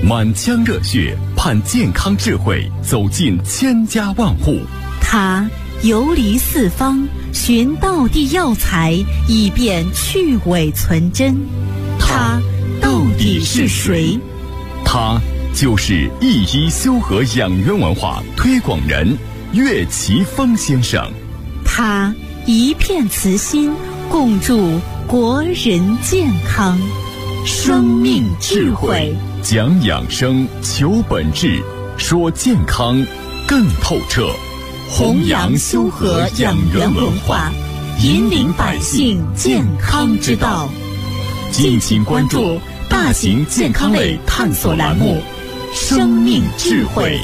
满腔热血盼健康智慧走进千家万户。 他游离四方，寻道地药材，以便去伪存真。他到底是谁？ 他就是一一修和养元文化推广人岳奇峰先生。 他一片慈心，共筑国人健康。生命智慧， 讲养生，求本质，说健康更透彻。 弘扬修和养元文化，引领百姓健康之道。 敬请关注大型健康类探索栏目《生命智慧》。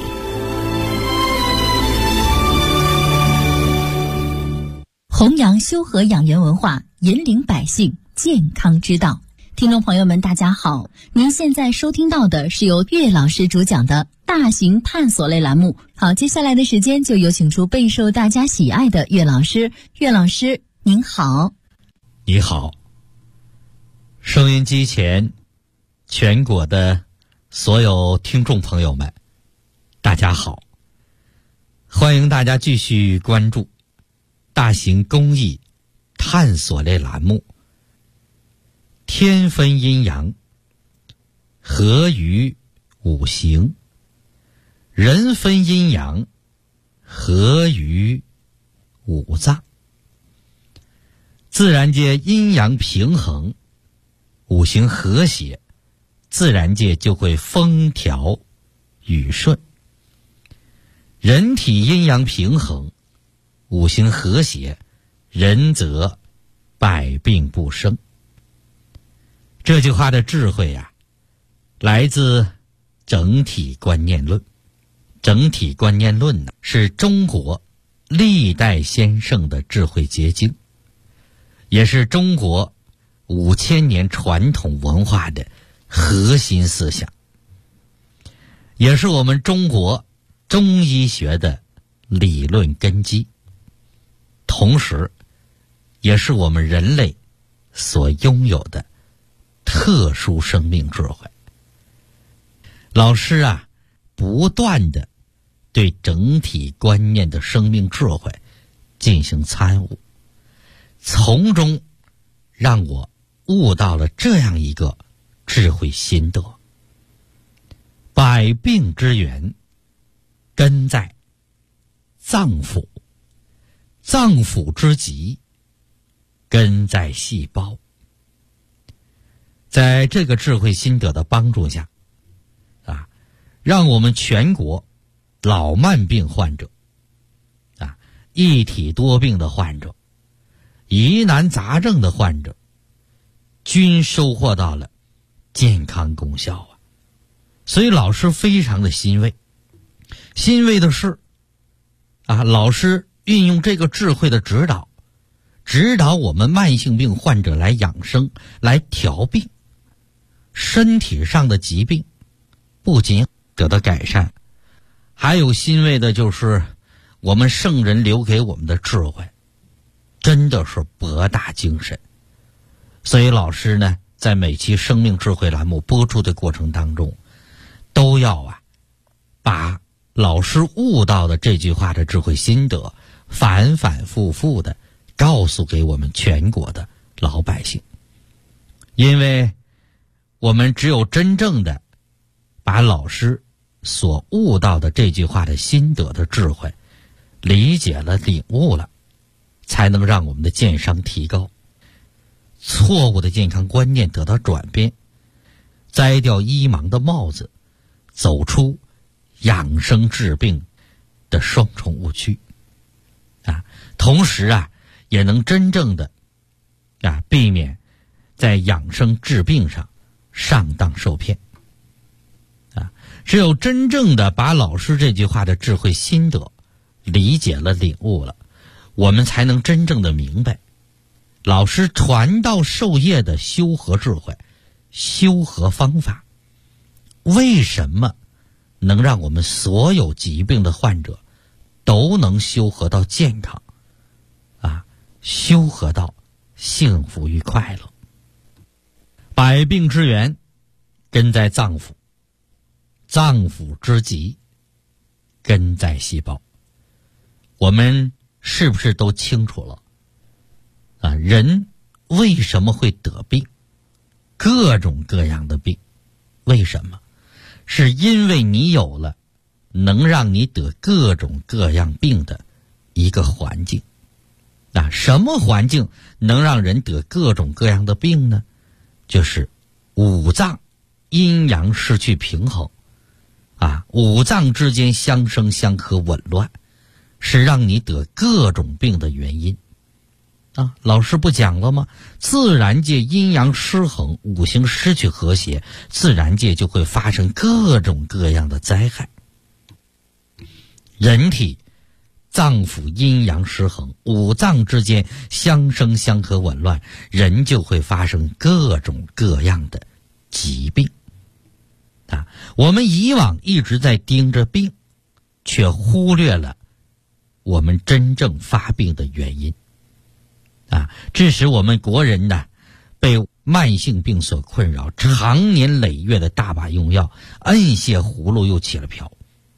弘扬修和养元文化，引领百姓健康之道。听众朋友们，大家好，您现在收听到的是由岳老师主讲的大型探索类栏目。好，接下来的时间就有请出备受大家喜爱的岳老师。岳老师您好。 你好，收音机前全国的所有听众朋友们，大家好，欢迎大家继续关注大型公益探索类栏目天分阴阳，合于五行；人分阴阳，合于五脏。自然界阴阳平衡，五行和谐，自然界就会风调雨顺。人体阴阳平衡，五行和谐，人则百病不生。这句话的智慧呀，来自整体观念论。整体观念论呢，是中国历代先圣的智慧结晶，也是中国5000年传统文化的核心思想，也是我们中国中医学的理论根基，同时也是我们人类所拥有的特殊生命智慧。老师啊，不断的对整体观念的生命智慧进行参悟，从中让我悟到了这样一个智慧心得：百病之源根在脏腑，脏腑之疾根在细胞。在这个智慧心得的帮助下让我们全国老慢病患者一体多病的患者，疑难杂症的患者，均收获到了健康功效所以老师非常的欣慰。欣慰的是老师运用这个智慧的指导我们慢性病患者来养生，来调病，身体上的疾病不仅得到改善，还有欣慰的就是我们圣人留给我们的智慧真的是博大精深。所以老师呢，在每期生命智慧栏目播出的过程当中，都要把老师悟到的这句话的智慧心得反反复复的告诉给我们全国的老百姓。因为我们只有真正的把老师所悟到的这句话的心得的智慧理解了、领悟了，才能让我们的健康提高，错误的健康观念得到转变，摘掉医盲的帽子，走出养生治病的双重误区同时也能真正的避免在养生治病上上当受骗只有真正的把老师这句话的智慧心得理解了、领悟了，我们才能真正的明白老师传道授业的修和智慧、修和方法为什么能让我们所有疾病的患者都能修和到健康修和到幸福与快乐。百病之源根在脏腑， 脏腑之极，根在细胞。我们是不是都清楚了啊？人为什么会得病？各种各样的病，为什么？是因为你有了能让你得各种各样病的一个环境。啊，什么环境能让人得各种各样的病呢？就是五脏阴阳失去平衡，啊，五脏之间相生相克紊乱，是让你得各种病的原因。啊，老师不讲了吗？自然界阴阳失衡，五行失去和谐，自然界就会发生各种各样的灾害。人体脏腑阴阳失衡，五脏之间相生相克紊乱，人就会发生各种各样的疾病。啊，我们以往一直在盯着病，却忽略了我们真正发病的原因。啊，致使我们国人呢，被慢性病所困扰，长年累月的大把用药，摁下葫芦又起了瓢。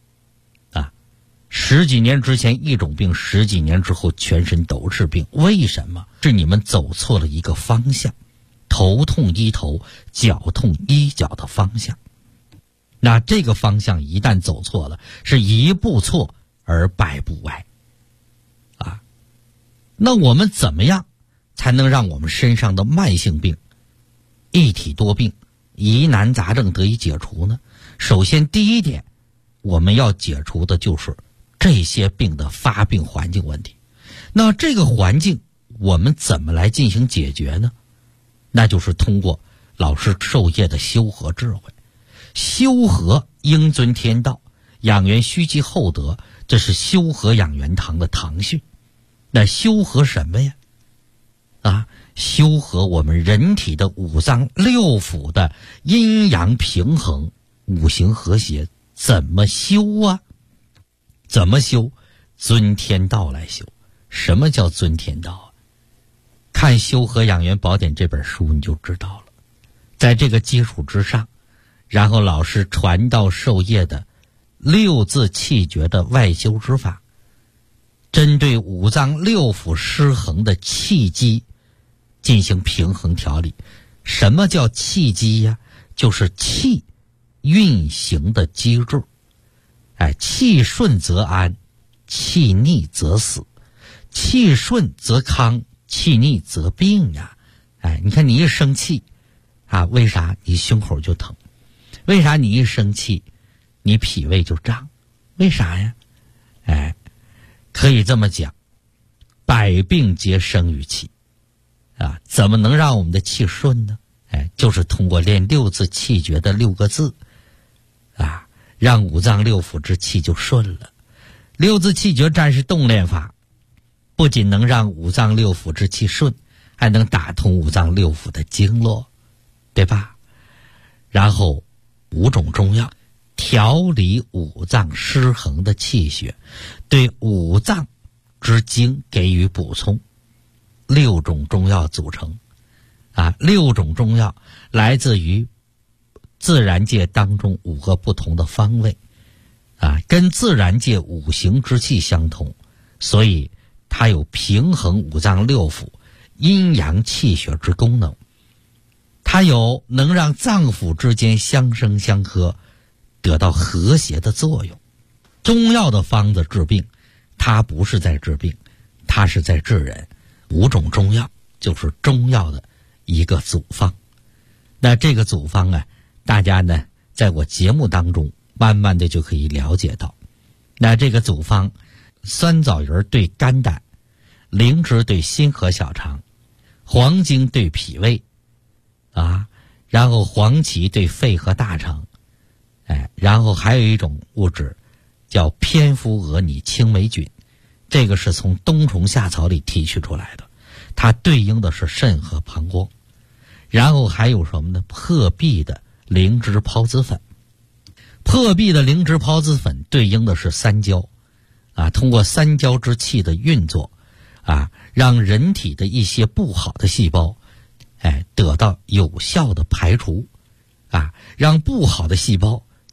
十几年之前一种病，十几年之后全身都是病，为什么？是你们走错了一个方向，头痛医头，脚痛医脚的方向。那这个方向一旦走错了，是一步错而百步歪。啊，那我们怎么样才能让我们身上的慢性病、一体多病、疑难杂症得以解除呢？首先第一点，我们要解除的就是这些病的发病环境问题。那这个环境我们怎么来进行解决呢？那就是通过老师授业的修和智慧。修和应遵天道，养元须其厚德，这是修和养元堂的堂训。那修和什么呀？啊，修和我们人体的五脏六腑的阴阳平衡，五行和谐。怎么修啊？怎么修？遵天道来修。什么叫遵天道啊？看《修和养元宝典》这本书你就知道了。在这个基础之上，然后老师传道授业的六字气诀的外修之法，针对五脏六腑失衡的气机进行平衡调理。什么叫气机呀？就是气运行的机制。哎，气顺则安，气逆则死，气顺则康，气逆则病呀。哎，你看你一生气啊，为啥你胸口就疼？为啥你一生气你脾胃就胀？为啥呀？哎，可以这么讲，百病皆生于气啊。怎么能让我们的气顺呢？哎，就是通过练六字气诀的6个字啊，让五脏六腑之气就顺了。六字气诀战士动练法不仅能让五脏六腑之气顺，还能打通五脏六腑的经络，对吧？然后5种中药调理五脏失衡的气血，对五脏之精给予补充。6种中药组成啊，6种中药来自于自然界当中5个不同的方位啊，跟自然界五行之气相同，所以它有平衡五脏六腑阴阳气血之功能，它有能让脏腑之间相生相克得到和谐的作用。中药的方子治病，它不是在治病，它是在治人。5种中药就是中药的一个组方。那这个组方啊，大家呢在我节目当中慢慢的就可以了解到。那这个组方，酸枣仁对肝胆，灵芝对心和小肠，黄精对脾胃啊，然后黄芪对肺和大肠，哎，然后还有一种物质叫蝙蝠蛾拟青霉菌，这个是从冬虫夏草里提取出来的，它对应的是肾和膀胱。然后还有什么呢？破壁的灵芝孢子粉，破壁的灵芝孢子粉对应的是三焦啊，通过三焦之气的运作啊，让人体的一些不好的细胞得到有效的排除啊，让不好的细胞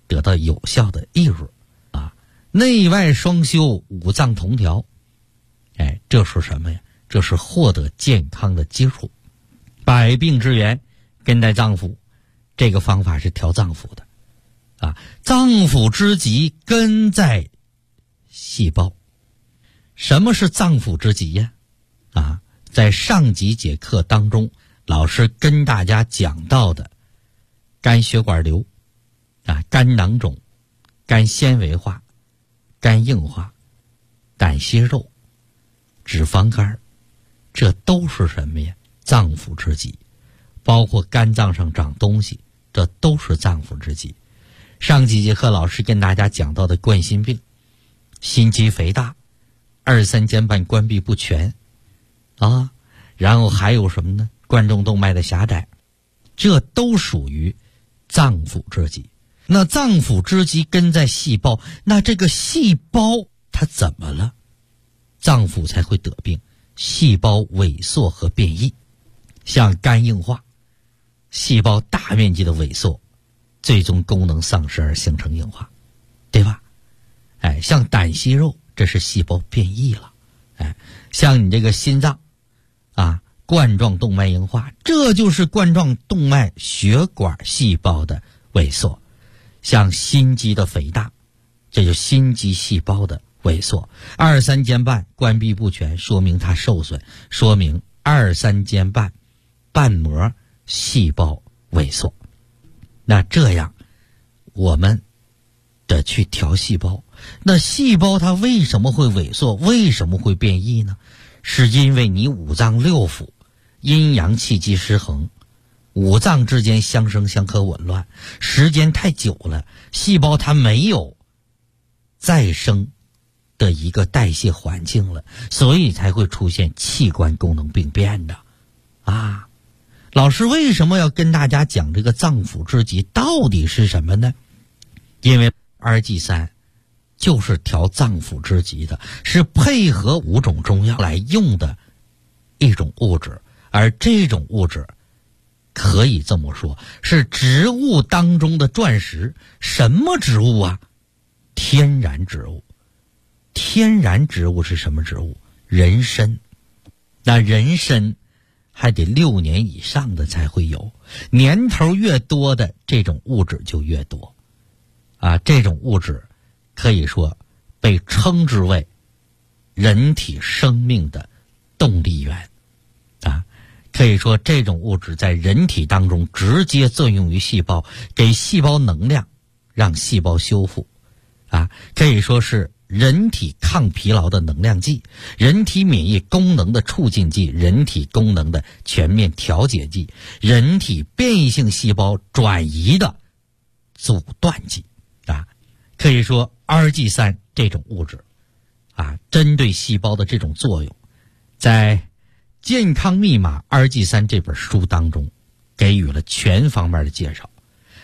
得到有效的抑制啊，内外双修，五脏同调。这是什么呀？这是获得健康的基础。百病之源根在脏腑，这个方法是调脏腑的啊。脏腑之极根在细胞。什么是脏腑之极呀？啊，在上几节课当中，老师跟大家讲到的肝血管瘤啊、肝囊肿、肝纤维化、肝硬化、胆息肉、脂肪肝，这都是什么呀？脏腑之疾。包括肝脏上长东西，这都是脏腑之疾。上几节课老师跟大家讲到的冠心病、心肌肥大、二三尖瓣关闭不全啊，然后还有什么呢？冠状动脉的狭窄，这都属于脏腑之疾。那脏腑之疾根在细胞，那这个细胞它怎么了？脏腑才会得病，细胞萎缩和变异，像肝硬化，细胞大面积的萎缩，最终功能丧失而形成硬化，对吧？像胆息肉，这是细胞变异了。像你这个心脏啊，冠状动脉硬化，这就是冠状动脉血管细胞的萎缩。像心肌的肥大，这就心肌细胞的萎缩。二三尖瓣关闭不全，说明它受损，说明二三尖瓣瓣膜细胞萎缩。那这样我们得去调细胞。那细胞它为什么会萎缩，为什么会变异呢？是因为你五脏六腑阴阳气机失衡，五脏之间相生相克紊乱，时间太久了，细胞它没有再生的一个代谢环境了，所以才会出现器官功能病变的啊。老师为什么要跟大家讲这个脏腑之疾到底是什么呢？因为2G3就是调脏腑之疾的，是配合5种中药来用的一种物质，而这种物质可以这么说，是植物当中的钻石。什么植物啊？天然植物。天然植物是什么植物？人参。那人参还得6年以上的才会有，年头越多的这种物质就越多啊。这种物质可以说被称之为人体生命的动力源啊。可以说这种物质在人体当中直接作用于细胞，给细胞能量，让细胞修复啊。可以说是人体抗疲劳的能量剂，人体免疫功能的促进剂，人体功能的全面调节剂，人体变异性细胞转移的阻断剂啊。可以说 2G3 这种物质啊，针对细胞的这种作用，在健康密码 2G3 这本书当中给予了全方面的介绍。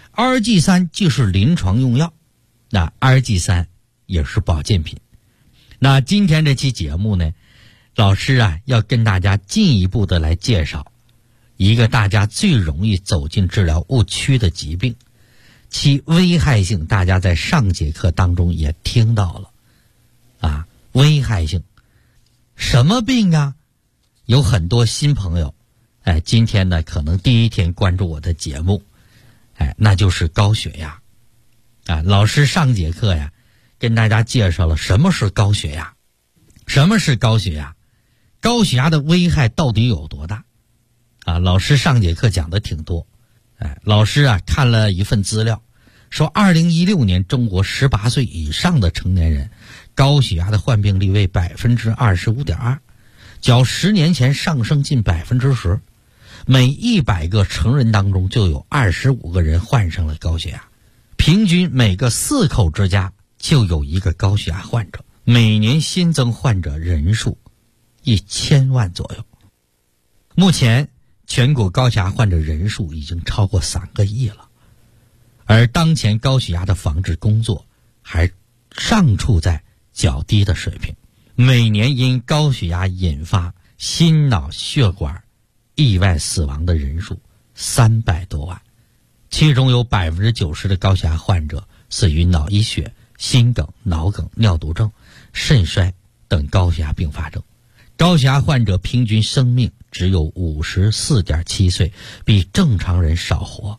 2G3 就是临床用药，那 2G3 也是保健品。那今天这期节目呢，老师啊要跟大家进一步的来介绍一个大家最容易走进治疗误区的疾病，其危害性大家在上节课当中也听到了啊。危害性什么病啊？有很多新朋友今天呢可能第一天关注我的节目那就是高血压啊。老师上节课呀跟大家介绍了什么是高血压，什么是高血压，高血压的危害到底有多大啊？老师上节课讲的挺多。老师啊看了一份资料，说2016年中国18岁以上的成年人高血压的患病率为 25.2%， 较10年前上升近 10%， 每100个成人当中就有25个人患上了高血压，平均每个4口之家就有一个高血压患者，每年新增患者人数1000万左右。目前全国高血压患者人数已经超过3个亿了，而当前高血压的防治工作还尚处在较低的水平，每年因高血压引发心脑血管意外死亡的人数300多万，其中有90%的高血压患者死于脑溢血、心梗、脑梗、尿毒症、肾衰等高血压并发症。高血压患者平均生命只有54.7岁，比正常人少活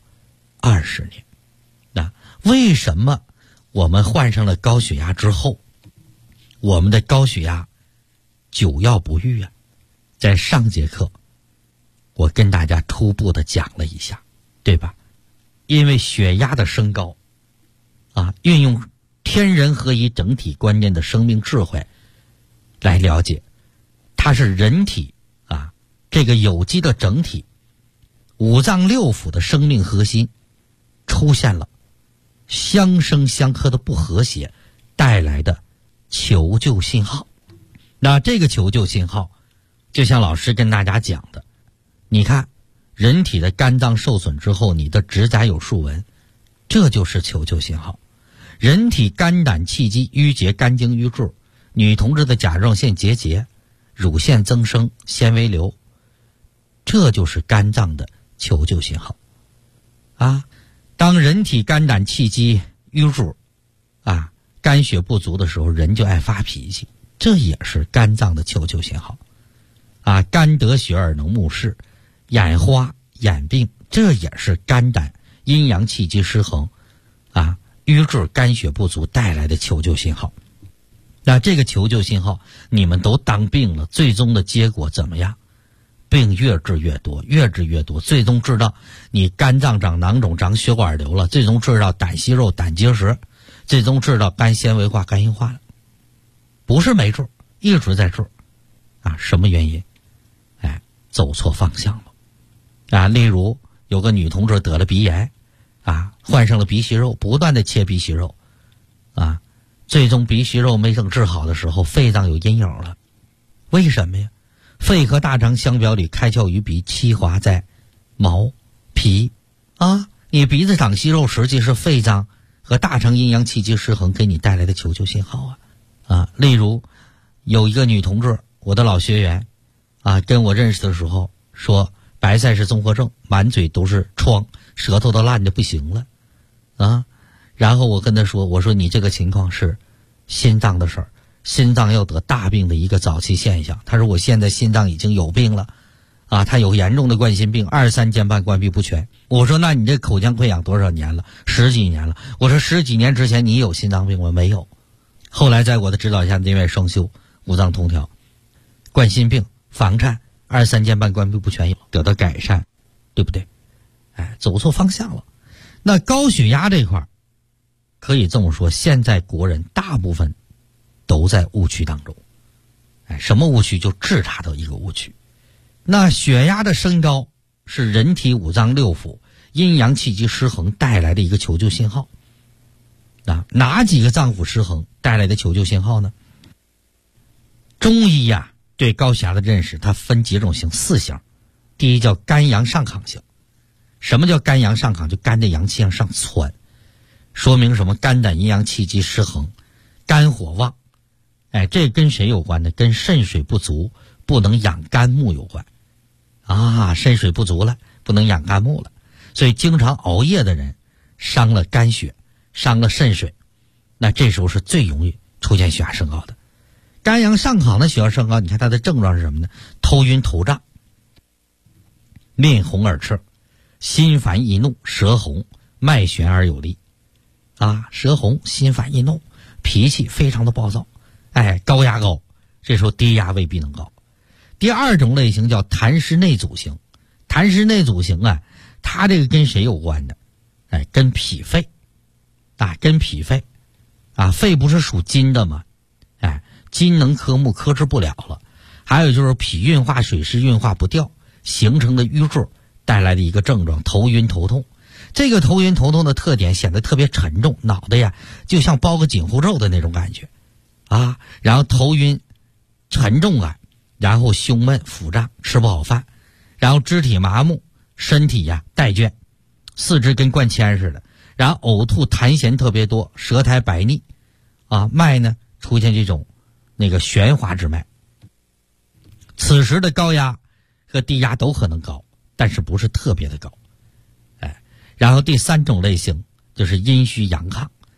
20年。那为什么我们患上了高血压之后，我们的高血压久药不愈啊？在上节课我跟大家初步的讲了一下，对吧？因为血压的升高运用天人合一整体观念的生命智慧来了解，它是人体这个有机的整体五脏六腑的生命核心出现了相生相克的不和谐带来的求救信号。那这个求救信号就像老师跟大家讲的，你看人体的肝脏受损之后，你的指甲有竖纹，这就是求救信号。人体肝胆气机淤结，肝经淤滞，女同志的甲状腺结节，乳腺增生，纤维瘤，这就是肝脏的求救信号当人体肝胆气机淤滞肝血不足的时候，人就爱发脾气，这也是肝脏的求救信号肝得血而能目视，眼花眼病，这也是肝胆阴阳气机失衡淤滞肝血不足带来的求救信号。那这个求救信号你们都当病了，最终的结果怎么样？病越治越多，越治越多，最终治到你肝脏长囊肿，长血管瘤了，最终治到胆息肉、胆结石，最终治到肝纤维化、肝硬化了。不是没治，一直在治什么原因？走错方向了例如有个女同志得了鼻炎患上了鼻息肉，不断的切鼻息肉最终鼻息肉没整治好的时候，肺脏有阴影了。为什么呀？肺和大肠相表里，开窍于鼻，气滑在毛皮你鼻子长息肉，实际是肺脏和大肠阴阳气机失衡给你带来的求救信号例如有一个女同志，我的老学员跟我认识的时候说白塞氏综合症，满嘴都是疮，舌头都烂的不行了然后我跟他说，我说你这个情况是心脏的事儿，心脏要得大病的一个早期现象。他说我现在心脏已经有病了他有严重的冠心病，23间瓣关闭不全。我说那你这口腔溃疡多少年了？10几年了。我说10几年之前你有心脏病吗？没有。后来在我的指导下内外双修，五脏通调，冠心病、房颤、23间瓣关闭不全得到改善，对不对？走错方向了。那高血压这块可以这么说，现在国人大部分都在误区当中什么误区？就治查到一个误区。那血压的升高是人体五脏六腑阴阳气机失衡带来的一个求救信号哪几个脏腑失衡带来的求救信号呢？中医对高血压的认识它分几种型，4型。第一叫肝阳上亢型。什么叫肝阳上亢？就肝的阳气向上窜，说明什么？肝胆阴阳气机失衡，肝火旺这跟谁有关呢？跟肾水不足，不能养肝木有关肾水不足了，不能养肝木了，所以经常熬夜的人伤了肝血，伤了肾水，那这时候是最容易出现血压升高的。肝阳上亢的血压升高，你看它的症状是什么呢？头晕头胀，面红耳赤，心烦易怒，舌红，脉弦而有力舌红，心烦易怒，脾气非常的暴躁高压高，这时候低压未必能高。第二种类型叫痰湿内阻型。痰湿内阻型它这个跟谁有关的？跟脾肺跟脾肺肺不是属金的吗？金能克木，克制不了了。还有就是脾运化水湿运化不掉形成的瘀滞带来的一个症状，头晕头痛。这个头晕头痛的特点显得特别沉重，脑袋就像包个紧箍咒的那种感觉然后头晕沉重感，然后胸闷腹胀，吃不好饭，然后肢体麻木，身体怠倦，四肢跟灌铅似的，然后呕吐痰涎特别多，舌苔白腻脉呢出现这种旋滑之脉。此时的高压和低压都可能高，但是不是特别的高然后第三种类型就是阴虚阳亢。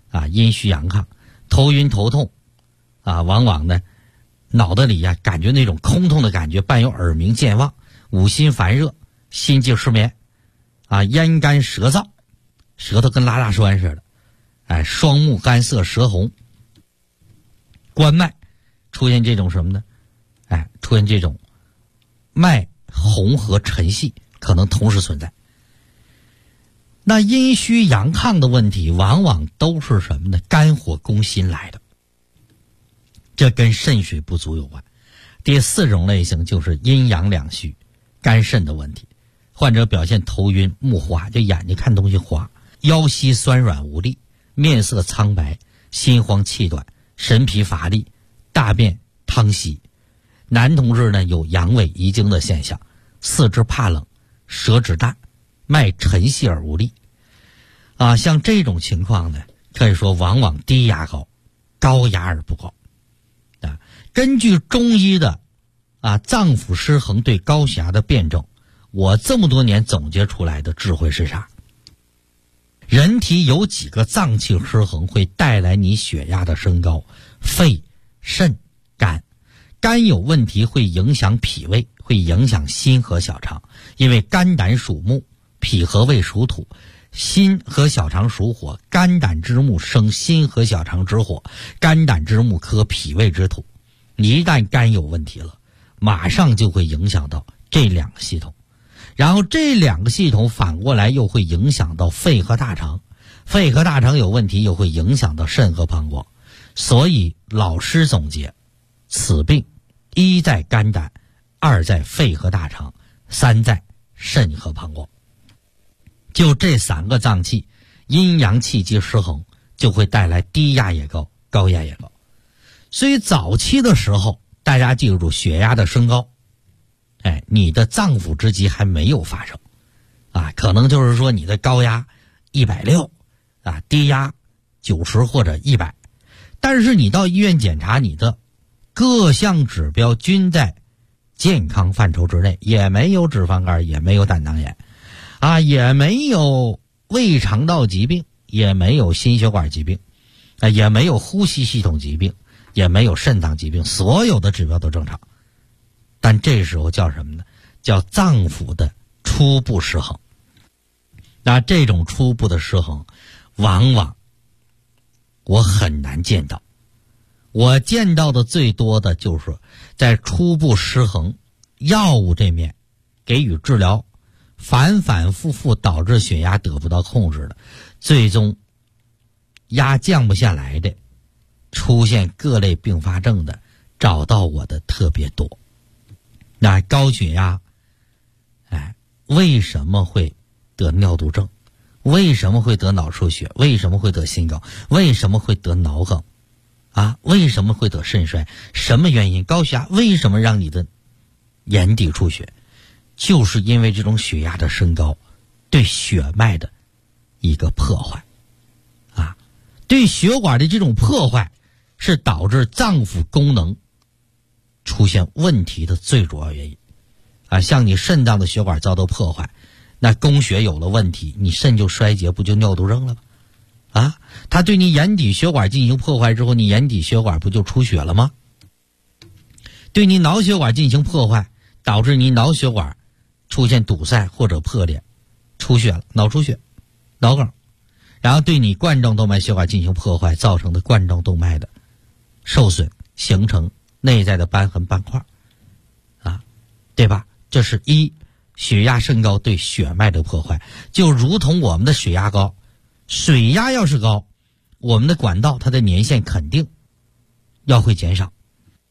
啊，阴虚阳亢，头晕头痛啊，往往呢脑袋里感觉那种空洞的感觉，伴有耳鸣健忘，五心烦热，心悸失眠啊，咽干舌燥，舌头跟拉大栓似的，哎，双目干涩舌红，关脉出现这种什么呢？哎，出现这种脉红和沉细可能同时存在。那阴虚阳亢的问题往往都是什么呢？肝火攻心来的，这跟肾水不足有关。第四种类型就是阴阳两虚，肝肾的问题。患者表现头晕目花，就眼睛看东西花，腰膝酸软无力，面色苍白，心慌气短，神疲乏力，大便溏稀。男同志呢有阳痿遗精的现象，四肢怕冷，舌质淡，脉沉细而无力啊，像这种情况呢，可以说往往低压高，高压而不高啊。根据中医的脏腑失衡对高血压的辩证，我这么多年总结出来的智慧是啥？人体有几个脏器失衡会带来你血压的升高？肺、肾、肝。肝有问题会影响脾胃，会影响心和小肠，因为肝胆属木，脾和胃属土，心和小肠属火，肝胆之木生心和小肠之火，肝胆之木克脾胃之土。你一旦肝有问题了，马上就会影响到这两个系统，然后这两个系统反过来又会影响到肺和大肠，肺和大肠有问题又会影响到肾和膀胱。所以老师总结，此病一在肝胆，二在肺和大肠，三在肾和膀胱。就这三个脏器阴阳气机失衡，就会带来低压也高，高压也高。所以早期的时候大家记住，血压的升高，哎，你的脏腑之疾还没有发生啊，可能就是说你的高压160啊，低压90或者100，但是你到医院检查，你的各项指标均在健康范畴之内，也没有脂肪肝，也没有胆囊炎啊，也没有胃肠道疾病，也没有心血管疾病啊，也没有呼吸系统疾病，也没有肾脏疾病，所有的指标都正常。但这时候叫什么呢？叫脏腑的初步失衡。那这种初步的失衡往往我很难见到，我见到的最多的就是在初步失衡药物这面给予治疗，反反复复导致血压得不到控制的，最终压降不下来的，出现各类并发症的，找到我的特别多。那高血压，哎，为什么会得尿毒症？为什么会得脑出血？为什么会得心梗？为什么会得脑梗？啊，为什么会得肾衰？什么原因？高血压为什么让你的眼底出血？就是因为这种血压的升高对血脉的一个破坏啊，对血管的这种破坏是导致脏腑功能出现问题的最主要原因啊。像你肾脏的血管遭到破坏，那供血有了问题，你肾就衰竭，不就尿毒症了吗？啊，它对你眼底血管进行破坏之后，你眼底血管不就出血了吗？对你脑血管进行破坏，导致你脑血管出现堵塞或者破裂，出血了，脑出血、脑梗。然后对你冠状动脉血管进行破坏，造成的冠状动脉的受损，形成内在的瘢痕斑块啊，对吧？这是血压升高对血脉的破坏，就如同我们的血压高，水压要是高，我们的管道它的年限肯定要会减少，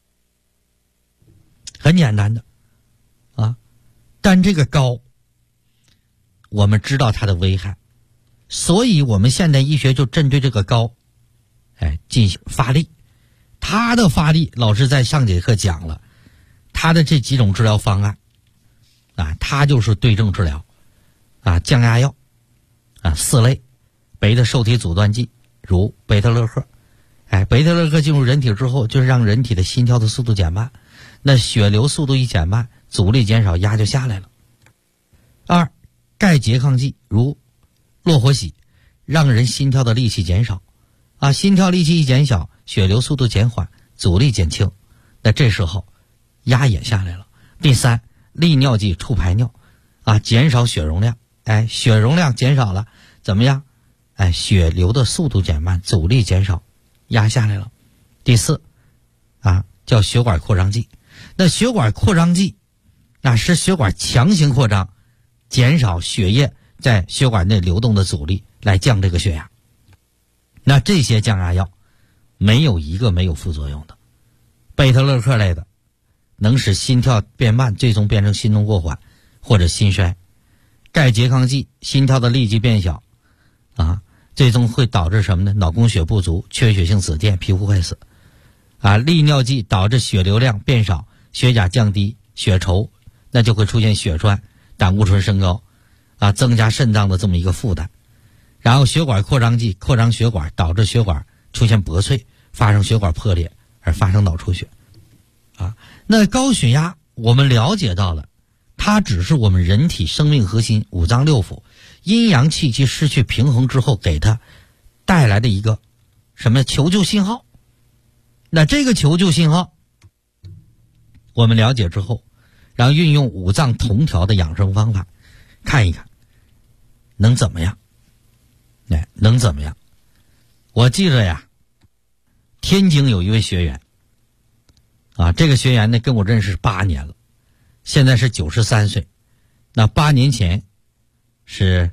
很简单的啊。但这个高我们知道它的危害，所以我们现代医学就针对这个高进行发力。它的发力老师在上节课讲了，它的这几种治疗方案啊，它就是对症治疗啊，降压药啊4类，贝塔受体阻断剂如贝塔乐克，贝塔乐克进入人体之后，就是让人体的心跳的速度减慢，那血流速度一减慢，阻力减少，压就下来了。2钙拮抗剂如洛火喜，让人心跳的力气减少啊，心跳力气一减小，血流速度减缓，阻力减轻，那这时候压也下来了。第三，利尿剂促排尿，啊，减少血容量，哎，血容量减少了，怎么样？哎，血流的速度减慢，阻力减少，压下来了。第四，啊，叫血管扩张剂。那血管扩张剂，啊，使血管强行扩张，减少血液在血管内流动的阻力，来降这个血压。那这些降压药没有一个没有副作用的，贝塔勒克类的能使心跳变慢，最终变成心动过缓或者心衰。钙拮抗剂心跳的力矩变小，啊，最终会导致什么呢？脑供血不足，缺血性紫癜，皮肤坏死。啊，利尿剂导致血流量变少，血钾降低，血稠，那就会出现血栓，胆固醇升高，啊，增加肾脏的这么一个负担。然后血管扩张剂扩张血管，导致血管出现薄脆，发生血管破裂而发生脑出血。啊，那高血压我们了解到了，它只是我们人体生命核心五脏六腑阴阳气机失去平衡之后给它带来的一个什么求救信号。那这个求救信号我们了解之后，然后运用五脏同调的养生方法，看一看能怎么样。哎，能怎么样？我记着呀，天津有一位学员，啊，这个学员呢跟我认识8年了，现在是93岁，那8年前是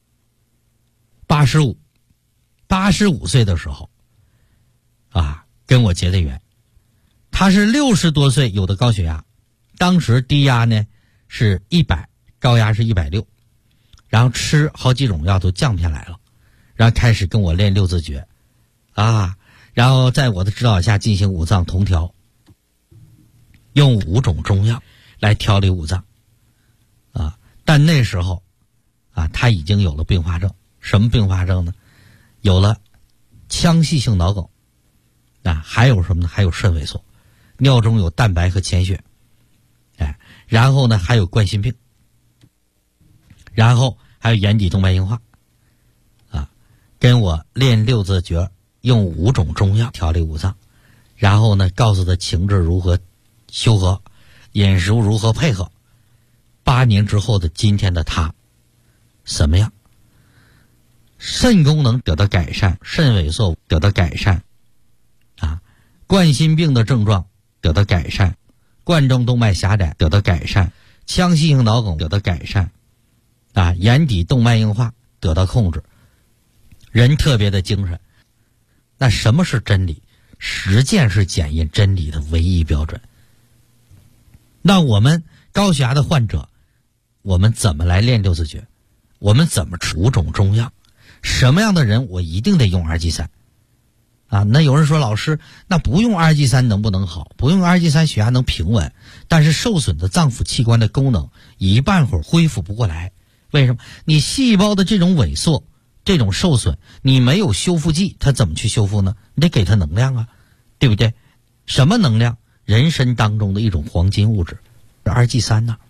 85岁的时候，啊，跟我结的缘。他是60多岁有的高血压，当时低压呢是100，高压是160，然后吃好几种药都降不下来了。然后开始跟我练六字诀，啊，然后在我的指导下进行五脏同调，用5种中药来调理五脏，啊，但那时候，啊，他已经有了并发症，什么并发症呢？有了腔隙性脑梗，啊，还有什么呢？还有肾萎缩，尿中有蛋白和潜血，哎，然后呢还有冠心病，然后还有眼底动脉硬化。跟我练六字诀，用5种中药调理五脏，然后呢告诉他情志如何修和，饮食如何配合。8年之后的今天的他什么样？肾功能得到改善，肾萎缩得到改善，啊，冠心病的症状得到改善，冠状动脉狭窄得到改善，腔隙性脑梗得到改善，啊，眼底动脉硬化得到控制，人特别的精神。那什么是真理？实践是检验真理的唯一标准。那我们高血压的患者，我们怎么来练六字诀？我们怎么吃5种中药？什么样的人我一定得用2G3？啊，那有人说老师，那不用2G3能不能好？不用2G3血压能平稳，但是受损的脏腑器官的功能一半会儿恢复不过来。为什么？你细胞的这种萎缩，这种受损，你没有修复剂，它怎么去修复呢？你得给它能量啊，对不对？什么能量？人参当中的一种黄金物质，2G3呐。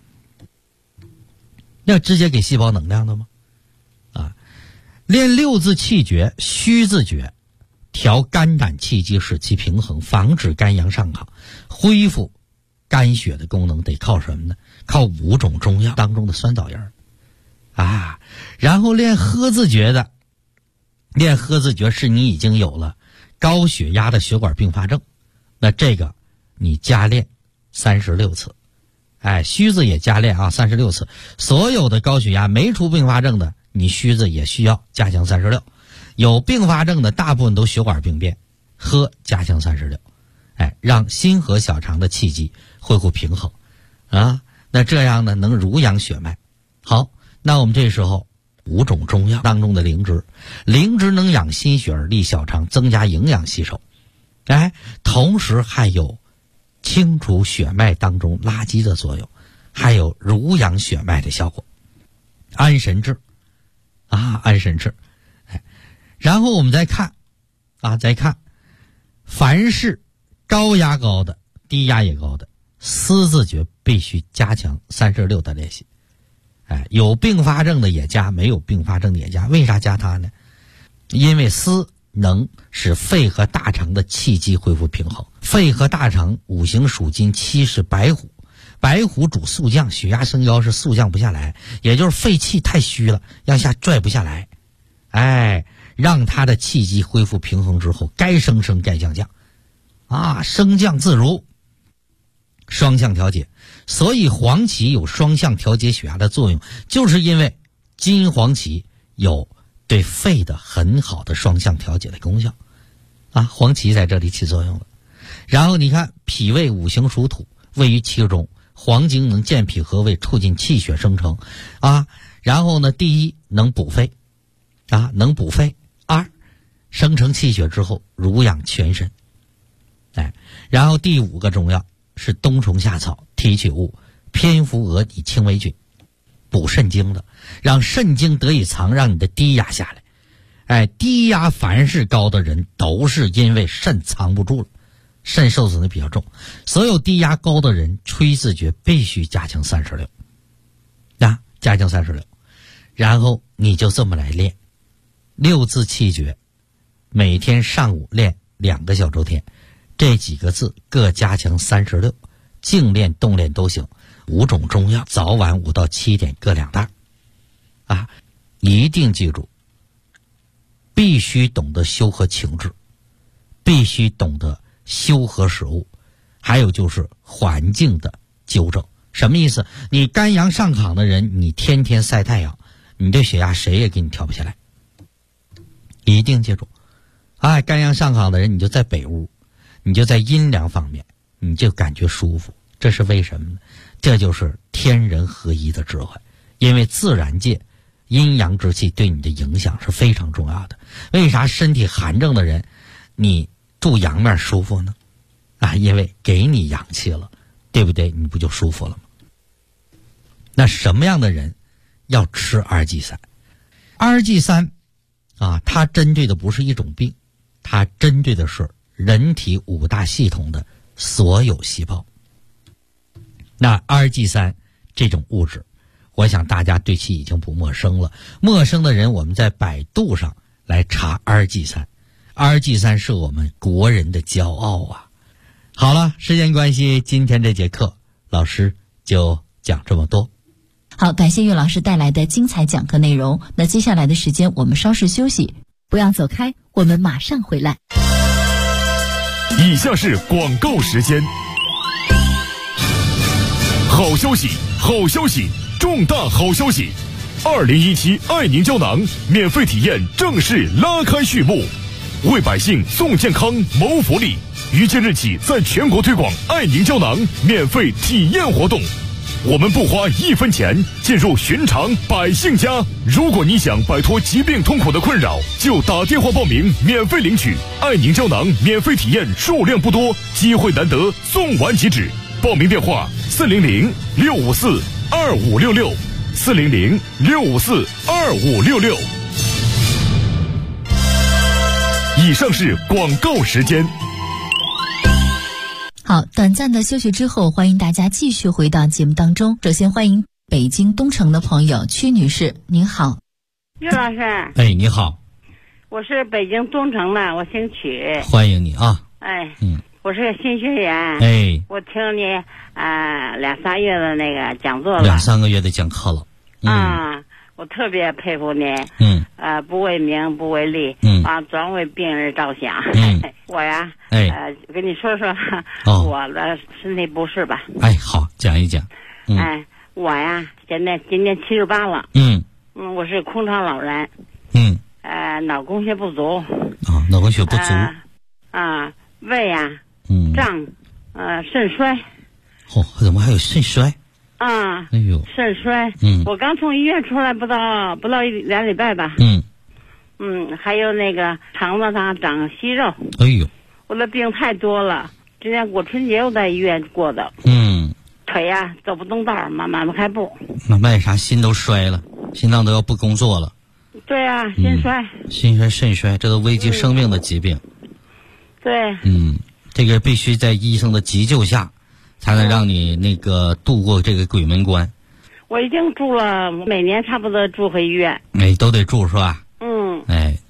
要直接给细胞能量的吗？啊，练6字气诀、虚字诀，调肝胆气机，使其平衡，防止肝阳上亢，恢复肝血的功能，得靠什么呢？靠5种中药当中的酸枣仁啊。然后练喝字诀的，练喝字诀是你已经有了高血压的血管并发症，那这个你加练36次，哎，虚字也加练啊36次。所有的高血压没出并发症的，你虚字也需要加强36。有并发症的大部分都血管病变，喝加强36，哎，让心和小肠的气机恢复平衡啊。那这样呢能濡养血脉。好，那我们这时候5种中药当中的灵芝，灵芝能养心血而利小肠，增加营养吸收，哎，同时还有清除血脉当中垃圾的作用，还有濡养血脉的效果。安神志啊，安神志。然后我们再看凡是高压高的、低压也高的，思字诀必须加强36的练习。哎，有并发症的也加，没有并发症的也加。为啥加它呢？因为思能使肺和大肠的气机恢复平衡。肺和大肠五行属金，七是白虎，白虎主速降，血压升高是速降不下来，也就是肺气太虚了，让下拽不下来。让他的气机恢复平衡之后，该升升该降降升降自如，双向调节。所以黄芪有双向调节血压的作用，就是因为金黄芪有对肺的很好的双向调节的功效黄芪在这里起作用了。然后你看脾胃五行属土，位于其中，黄精能健脾和胃，促进气血生成然后呢，第一能补肺能补肺，二生成气血之后濡养全身。然后第五个中药是冬虫夏草、提取物、蝙蝠蛾以清微菌，补肾精的，让肾精得以藏，让你的低压下来。低压凡是高的人都是因为肾藏不住了，肾受损的比较重。所有低压高的人吹自觉必须加强36加强36，然后你就这么来练六字气诀，每天上午练2个小周天，这几个字各加强36，静练动练都行。5种中药，早晚5到7点各2袋一定记住，必须懂得修和情志，必须懂得修和食物，还有就是环境的纠正。什么意思？你肝阳上亢的人，你天天晒太阳，你这血压谁也给你调不下来。一定记住肝阳上亢的人，你就在北屋，你就在阴凉方面，你就感觉舒服。这是为什么呢？这就是天人合一的智慧。因为自然界阴阳之气对你的影响是非常重要的。为啥身体寒症的人你住阳面舒服呢？因为给你阳气了，对不对？你不就舒服了吗？那什么样的人要吃2G3？2G3它针对的不是一种病，它针对的是人体5大系统的所有细胞。那 2G3 这种物质，我想大家对其已经不陌生了。陌生的人，我们在百度上来查 2G3。2G3 是我们国人的骄傲好了，时间关系，今天这节课老师就讲这么多。 好，感谢岳老师带来的精彩讲课内容。那接下来的时间我们稍事休息，不要走开，我们马上回来。 以下是广告时间。好消息，好消息，重大好消息！2017爱宁胶囊免费体验正式拉开序幕，为百姓送健康谋福利。于今日起，在全国推广爱宁胶囊免费体验活动。我们不花1分钱，进入寻常百姓家。如果你想摆脱疾病痛苦的困扰，就打电话报名，免费领取爱宁胶囊免费体验，数量不多，机会难得，送完即止。报名电话400-654-2566，400-654-2566。以上是广告时间。 好，短暂的休息之后，欢迎大家继续回到节目当中。首先欢迎北京东城的朋友曲女士，您好。 岳老师。 你好。 我是北京东城的，我姓曲。 欢迎你我是个新学员。我听你2-3月的那个讲座了 ，2-3个月的讲课了。 我特别佩服你。不为名不为利，专为病人着想。我呀，跟你说说我的身体不适吧。 好，讲一讲。 我呀，今年78了。我是空巢老人。脑供血不足。 脑供血不足。 胃呀，胀，肾衰。 怎么还有肾衰？ 肾衰。我刚从医院出来不到2礼拜吧。还有那个肠子上长息肉。我的病太多了，之前过春节我在医院过的。腿呀走不动道，慢慢不开步。 那为啥心都衰了？心脏都要不工作了。 对啊，心衰。 心衰肾衰，这都危及生命的疾病。 对。 这个必须在医生的急救下才能让你那个度过这个鬼门关。 我已经住了，每年差不多住回医院。 都得住是吧？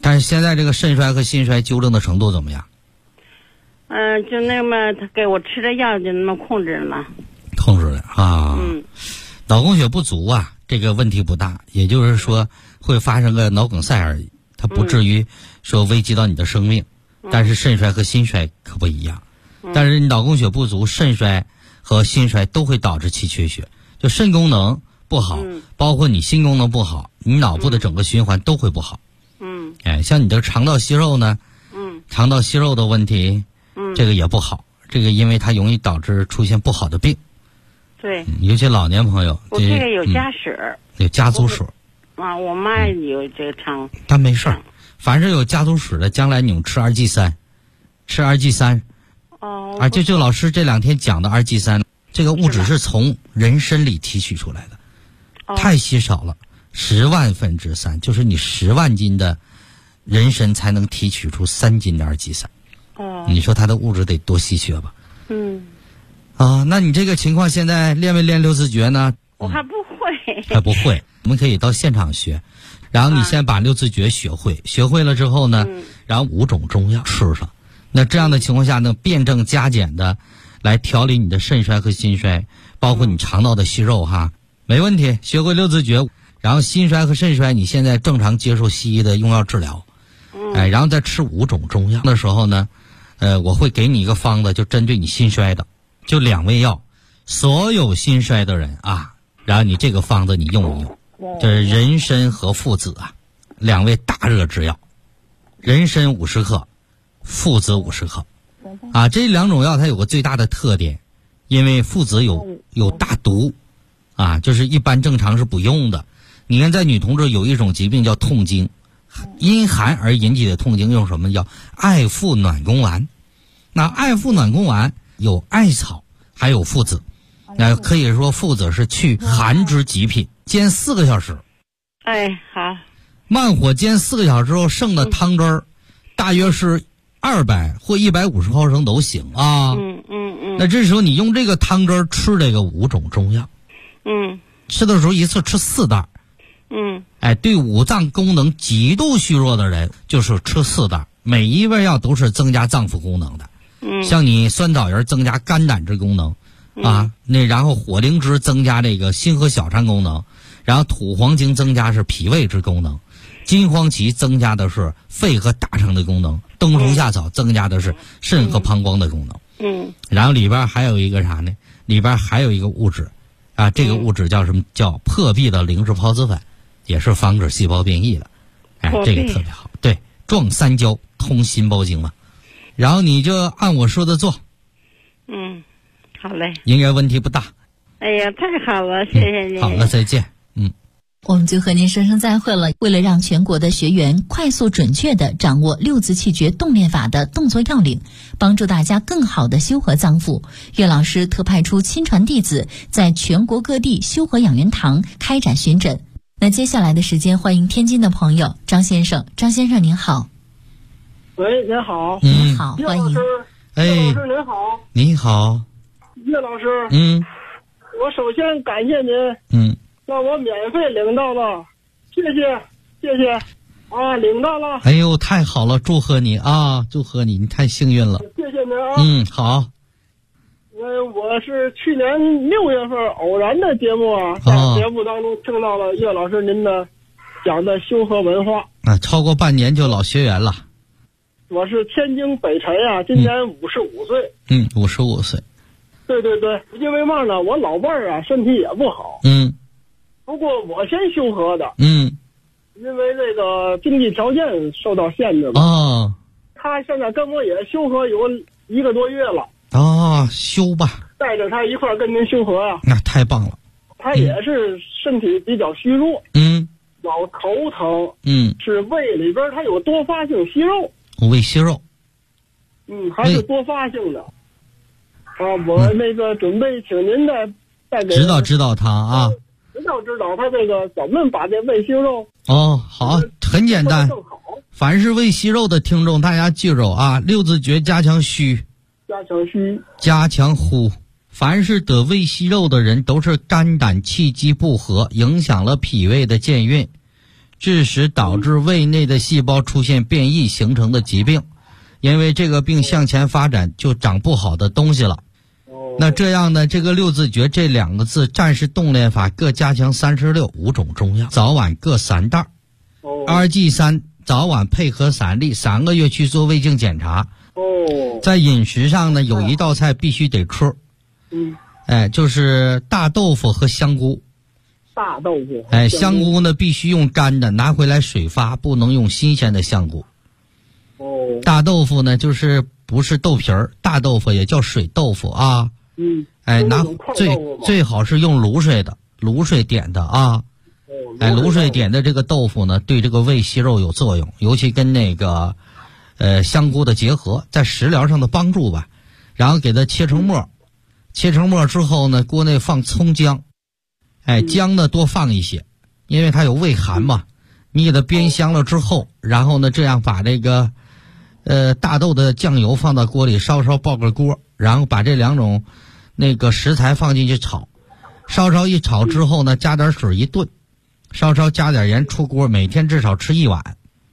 但是现在这个肾衰和心衰纠正的程度怎么样？ 就那么他给我吃的药就那么控制了。 控制了啊。脑供血不足啊，这个问题不大，也就是说会发生个脑梗塞而已，它不至于说危及到你的生命。但是肾衰和心衰可不一样。但是你脑供血不足，肾衰和心衰都会导致气缺血，就肾功能不好，包括你心功能不好，你脑部的整个循环都会不好。像你的肠道息肉呢，肠道息肉的问题，这个也不好，这个因为它容易导致出现不好的病。 对， 尤其老年朋友， 我这个有家史， 有家族史啊，我妈有这个肠， 但没事儿，凡是有家族史的，将来你吃2G3，吃2G3。就老师这2天讲的2G3，这个物质是从人参里提取出来的，太稀少了，10万分之3，就是你10万斤的人参才能提取出3斤的2G3。你说它的物质得多稀缺吧？那你这个情况现在练没练六字诀呢？ 我还不会。 还不会，我们可以到现场学。然后你先把六字诀学会，学会了之后呢，然后5种中药吃上。那这样的情况下呢，辩证加减的来调理你的肾衰和心衰，包括你肠道的息肉哈，没问题。学会六字诀，然后心衰和肾衰你现在正常接受西医的用药治疗，然后再吃5种中药的时候呢，我会给你一个方子，就针对你心衰的，就2味药，所有心衰的人啊，然后你这个方子你用一用，这是人参和附子啊，2味大热之药，人参50克。附子50克，这2种药它有个最大的特点，因为附子有大毒，就是一般正常是不用的。你看在女同志有一种疾病叫痛经，因寒而引起的痛经用什么叫艾附暖宫丸？那艾附暖宫丸有艾草，还有附子，那可以说附子是去寒之极品，煎4个小时。 好， 慢火煎4个小时之后剩的汤汁儿，大约是200或150毫升都行啊。那这时候你用这个汤汁吃这个5种中药，吃的时候一次吃4袋。对五脏功能极度虚弱的人，就是吃4袋，每一味药都是增加脏腑功能的。像你酸枣仁增加肝胆之功能，然后火灵芝增加这个心和小肠功能，然后土黄精增加是脾胃之功能，金黄芪增加的是肺和大肠的功能，冬虫夏草增加的是肾和膀胱的功能。然后里边还有一个啥呢？里边还有一个物质，这个物质叫什么？叫破壁的灵芝孢子粉，也是防止细胞变异的。这个特别好。对，壮三焦，通心包经嘛。然后你就按我说的做。 好嘞。 应该问题不大。 哎呀，太好了，谢谢你。 好了，再见。 我们就和您说声再会了。为了让全国的学员快速准确地掌握六字气诀动练法的动作要领，帮助大家更好地修和脏腑，岳老师特派出亲传弟子，在全国各地修和养元堂开展巡诊。那接下来的时间，欢迎天津的朋友张先生。张先生您好。 喂，您好。 您好，欢迎。 岳老师您好。 你好。 岳老师。我首先感谢您。让我免费领到了，谢谢领到了。 哎呦，太好了，祝贺你啊，祝贺你，你太幸运了。 谢谢您啊。 好。 我是去年6月份偶然的节目在节目当中听到了岳老师您的讲的修和文化。 超过半年就老学员了。 我是天津北辰今年55岁。 55岁。 对，因为嘛呢，我老伴儿身体也不好。不过我先修和的，因为这个经济条件受到限制了。他现在跟我也修和有1个多月了。 修吧， 带着他一块跟您修和那太棒了。 他也是身体比较虚弱，老头疼，是胃里边他有多发性息肉， 胃息肉， 还是多发性的。我那个准备请您再给指导他啊。 知道他这个怎么把这胃息肉。 好，很简单。凡是胃息肉的听众，大家记住啊，六字诀加强虚，加强呼。凡是得胃息肉的人，都是肝胆气机不和，影响了脾胃的健运。 致使导致胃内的细胞出现变异形成的疾病。因为这个病向前发展就长不好的东西了。那这样呢，这个六字诀这2个字战士动练法各加强36，5种中药，早晚各3袋。RG3早晚配合散粒，3个月去做胃镜检查。在饮食上呢，有一道菜必须得吃，就是大豆腐和香菇。 大豆腐， 香菇呢必须用干的，拿回来水发，不能用新鲜的香菇。大豆腐呢就是不是豆皮儿，大豆腐也叫水豆腐啊。最好是用卤水的，卤水点的啊。卤水点的这个豆腐呢，对这个胃息肉有作用，尤其跟那个香菇的结合，在食疗上的帮助吧。然后给它切成末，切成末之后呢，锅内放葱姜，姜呢多放一些，因为它有胃寒嘛。你给它煸香了之后，然后呢这样把这个大豆的酱油放到锅里稍稍爆个锅，然后把这2种那个食材放进去炒，稍稍一炒之后呢，加点水一炖，稍稍加点盐出锅，每天至少吃1碗。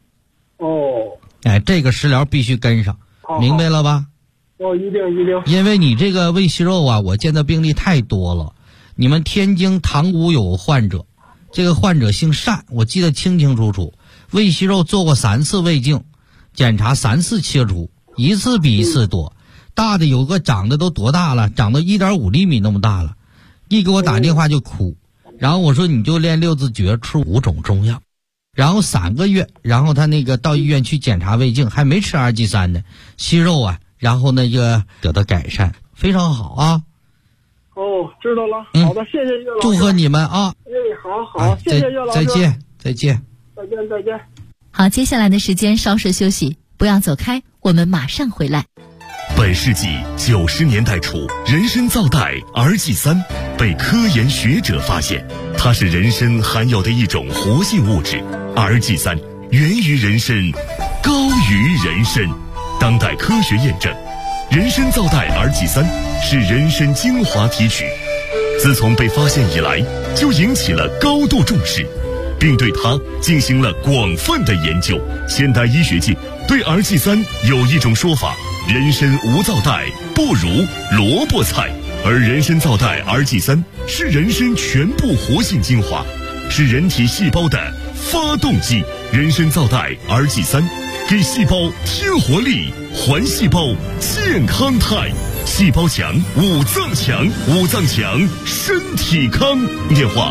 这个食疗必须跟上，明白了吧？ 一定。 因为你这个胃息肉啊，我见的病例太多了。你们天津塘沽有患者，这个患者姓单，我记得清清楚楚，胃息肉做过3次胃镜，检查3次切除，一次比一次多，大的有个长得都多大了，长到1.5厘米那么大了，一给我打电话就哭。然后我说你就练六字诀，吃5种中药，然后3个月，然后他那个到医院去检查胃镜，还没吃2G3呢，息肉啊，然后那个得到改善，非常好啊。 知道了。好的，谢谢岳老师。 祝贺你们啊！ 好，谢谢岳老师。 再见。 好，接下来的时间稍事休息，不要走开，我们马上回来。 本世纪90年代初，人参皂苷 RG3 被科研学者发现，它是人参含有的一种活性物质。RG3 源于人参，高于人参。当代科学验证，人参皂苷 RG3 是人参精华提取，自从被发现以来，就引起了高度重视，并对它进行了广泛的研究。现代医学界对 RG3 有一种说法：人参无皂苷不如萝卜菜，而人参皂苷 RG3 是人参全部活性精华，是人体细胞的发动机。人参皂苷 RG3 给细胞添活力，还细胞健康态。细胞强，五脏强，五脏强，身体康。电话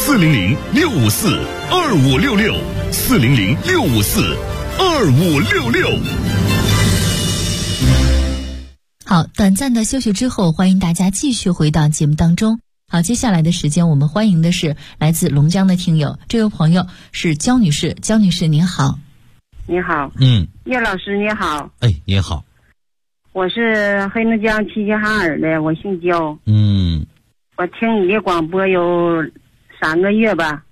400-654-2566，400-654-2566。 好，短暂的休息之后，欢迎大家继续回到节目当中。好，接下来的时间我们欢迎的是来自龙江的听友，这位朋友是焦女士。焦女士您好。 你好。岳老师你好。 你好。 我是黑龙江齐齐哈尔的，我姓焦。我听你的广播有3个月吧。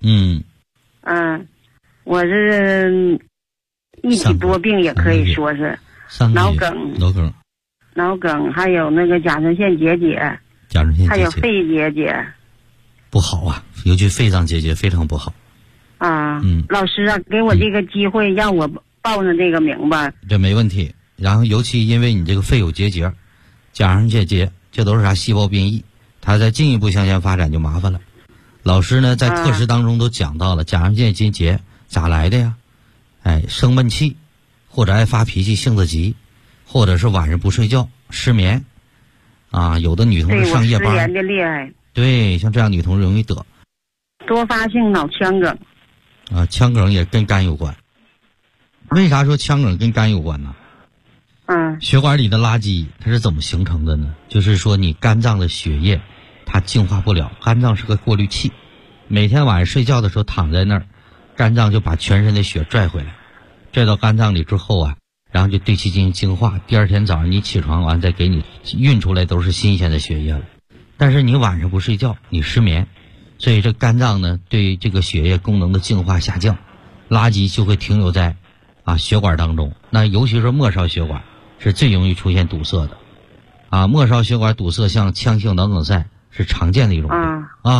我是一体多病，也可以说是脑梗，还有那个甲状腺结节，还有肺结节。 不好啊，尤其肺脏结节非常不好。 老师啊，给我这个机会，让我报上这个名吧。 这没问题。然后尤其因为你这个肺有结节，甲状腺结，这都是啥细胞变异，它再进一步向前发展就麻烦了。老师呢在课时当中都讲到了，甲状腺结咋来的呀？生闷气，或者爱发脾气，性子急，或者是晚上不睡觉，失眠啊。有的女同志上夜班，失眠的厉害。 对，像这样女同志容易得多发性脑腔梗。 腔梗也跟肝有关。为啥说腔梗跟肝有关呢？血管里的垃圾它是怎么形成的呢？就是说你肝脏的血液它净化不了，肝脏是个过滤器，每天晚上睡觉的时候躺在那儿，肝脏就把全身的血拽回来，拽到肝脏里之后啊，然后就对其进行净化，第二天早上你起床完再给你运出来都是新鲜的血液了。但是你晚上不睡觉，你失眠，所以这肝脏呢对这个血液功能的净化下降，垃圾就会停留在血管当中。那尤其是末梢血管是最容易出现堵塞的末梢血管堵塞，像腔性脑梗塞是常见的一种病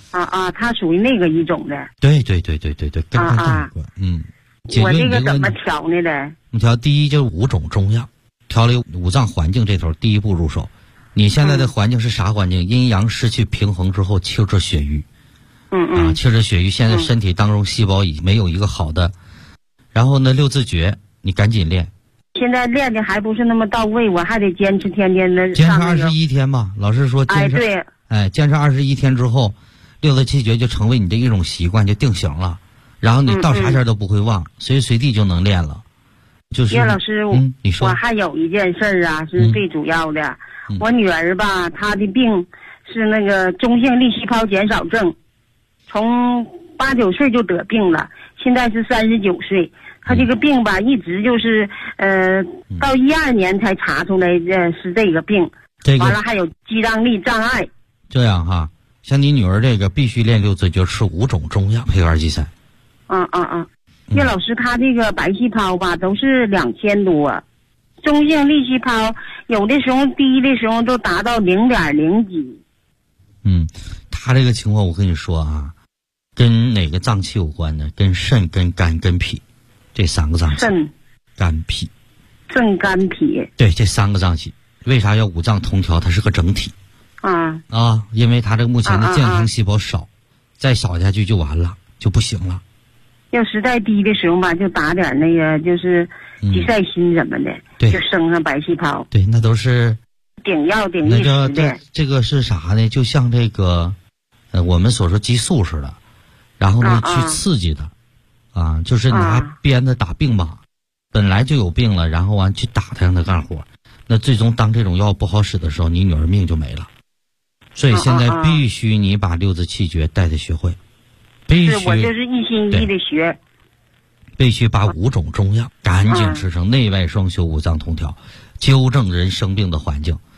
它属于那个一种的。 对，跟它这有关。 我这个怎么调呢的？ 你调第一就是5种中药，调理五脏环境这头第一步入手。你现在的环境是啥环境？阴阳失去平衡之后，气滞血瘀。气滞血瘀，现在身体当中细胞已没有一个好的。然后呢，6字诀你赶紧练。 现在练的还不是那么到位，我还得坚持天天的。 坚持21天吧，老师说坚持。 对。 坚持21天之后，6字气诀就成为你的一种习惯，就定型了。然后你到啥事儿都不会忘，随时随地就能练了。就是岳老师， 你说。 我还有一件事儿啊，是最主要的。我女儿吧，她的病是那个中性粒细胞减少症，从8、9岁就得病了，现在是39岁。她这个病吧，一直就是到12年才查出来是这个病。完了还有肌张力障碍。 这样哈，像你女儿这个必须练6字诀，吃5种中药配合2剂3。 岳老师，他这个白细胞吧都是2000多，中性粒细胞有的时候低的时候都达到0.0几。 他这个情况我跟你说啊，跟哪个脏器有关呢？跟肾、跟肝、跟脾这3个脏器。 肾、 肝、脾。 肾、肝、脾。 对，这3个脏器。为啥要五脏同调？它是个整体。因为它这个目前的健康细胞少，再少下去就完了，就不行了。 要实在低的时候吧，就打点那个就是吉赛心什么的，就升上白细胞。 对，那都是顶药顶一时的。 这个是啥呢？就像这个我们所说激素似的，然后呢去刺激它，就是拿鞭子打病马，本来就有病了，然后完去打它让它干活，那最终当这种药不好使的时候，你女儿命就没了。所以现在必须你把6字气诀带她学会。 我就是一心一意的学， 必须把5种中药赶紧吃成，内外双修，五脏同调，纠正人生病的环境。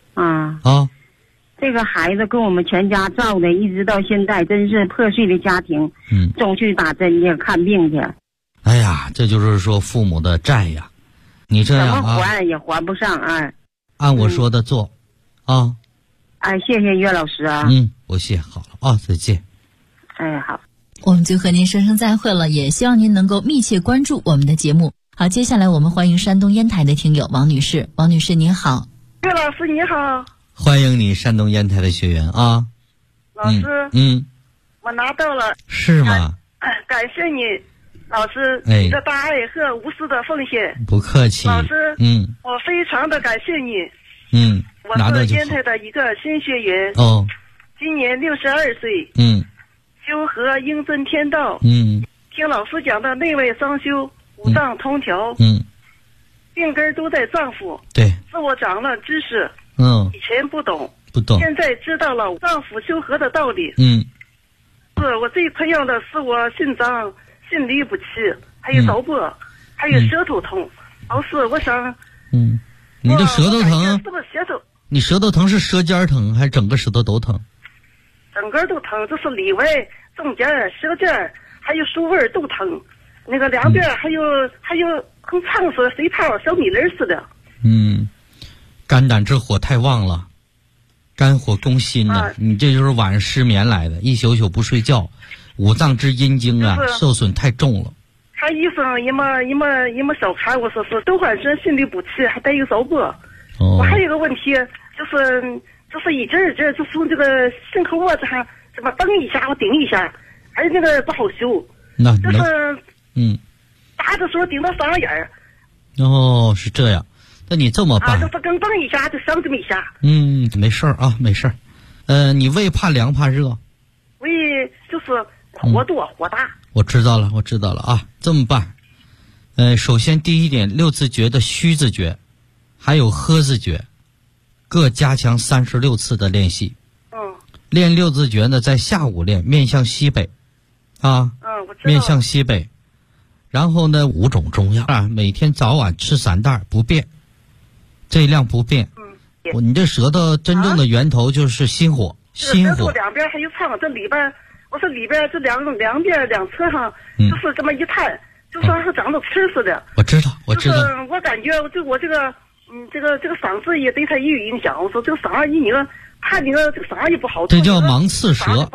这个孩子跟我们全家照的，一直到现在真是破碎的家庭，总去打针去看病去。 哎呀，这就是说父母的债呀，你这样怎么还也还不上啊。 按我说的做， 谢谢岳老师啊。 不谢，好了再见。 好， 我们就和您说声再会了，也希望您能够密切关注我们的节目。好，接下来我们欢迎山东烟台的听友王女士。王女士您好。 岳老师你好。 欢迎你，山东烟台的学员啊。 老师，我拿到了。 是吗？ 感谢你，老师，你的大爱和无私的奉献。 不客气。 老师，我非常的感谢你。我是烟台的一个新学员。今年62岁，修和应真天道，听老师讲的内外双修，五脏同调，病根都在脏腑， 对， 是我长了知识，以前不懂，现在知道了脏腑修和的道理，是我最困扰的是我心脏、心律不齐，还有手部，还有舌头痛。老师，我想， 你的舌头疼， 是不是舌头？ 你舌头疼是舌尖疼还是整个舌头都疼？ 整个都疼，就是里外、中间、舌尖，还有书味都疼。那个两边还有跟烫死水泡、小米粒似的。 肝胆之火太旺了，肝火攻心了，你这就是晚上失眠来的，一宿宿不睡觉，五脏之阴经受损太重了。 他医生也没小看我，说是都还是心律不齐，还带有手部。我还有一个问题，就是一阵就从这个心口窝子上怎么蹬一下我顶一下，还是那个不好修。就是打的时候顶到嗓子眼儿。 是这样，那你这么办？ 就是刚蹬一下就伤这么一下。 没事儿没事儿。你胃怕凉怕热？ 胃就是火多火大。 我知道了啊。这么办？首先第一点，6字诀的虚字诀，还有呵字诀。各加强36次的练习。练6字诀呢，在下午练，面向西北， 我知道。 面向西北。然后呢，5种中药每天早晚吃3袋不变，这量不变。你这舌头真正的源头就是心火，心火。 舌头两边还有烫，这里边我说里边这两边两侧上，就是这么一探，就像是长着刺似的。 我知道。就是我感觉我这个。这个嗓子也对他也有影响。我说这个嗓子你看你这个嗓子也不好。 这叫芒刺舌，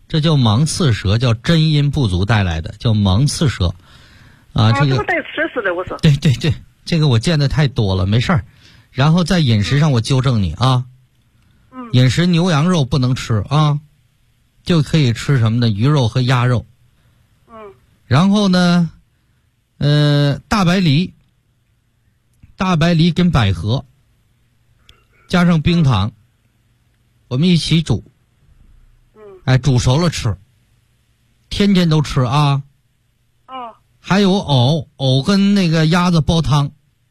这叫芒刺舌，叫真阴不足带来的，叫芒刺舌。这个带吃似的，我说。 对，这个我见的太多了，没事儿。然后在饮食上我纠正你啊，饮食牛羊肉不能吃啊，就可以吃什么呢？鱼肉和鸭肉。然后呢，大白梨跟百合，加上冰糖，我们一起煮。煮熟了吃，天天都吃啊。还有藕跟那个鸭子煲汤，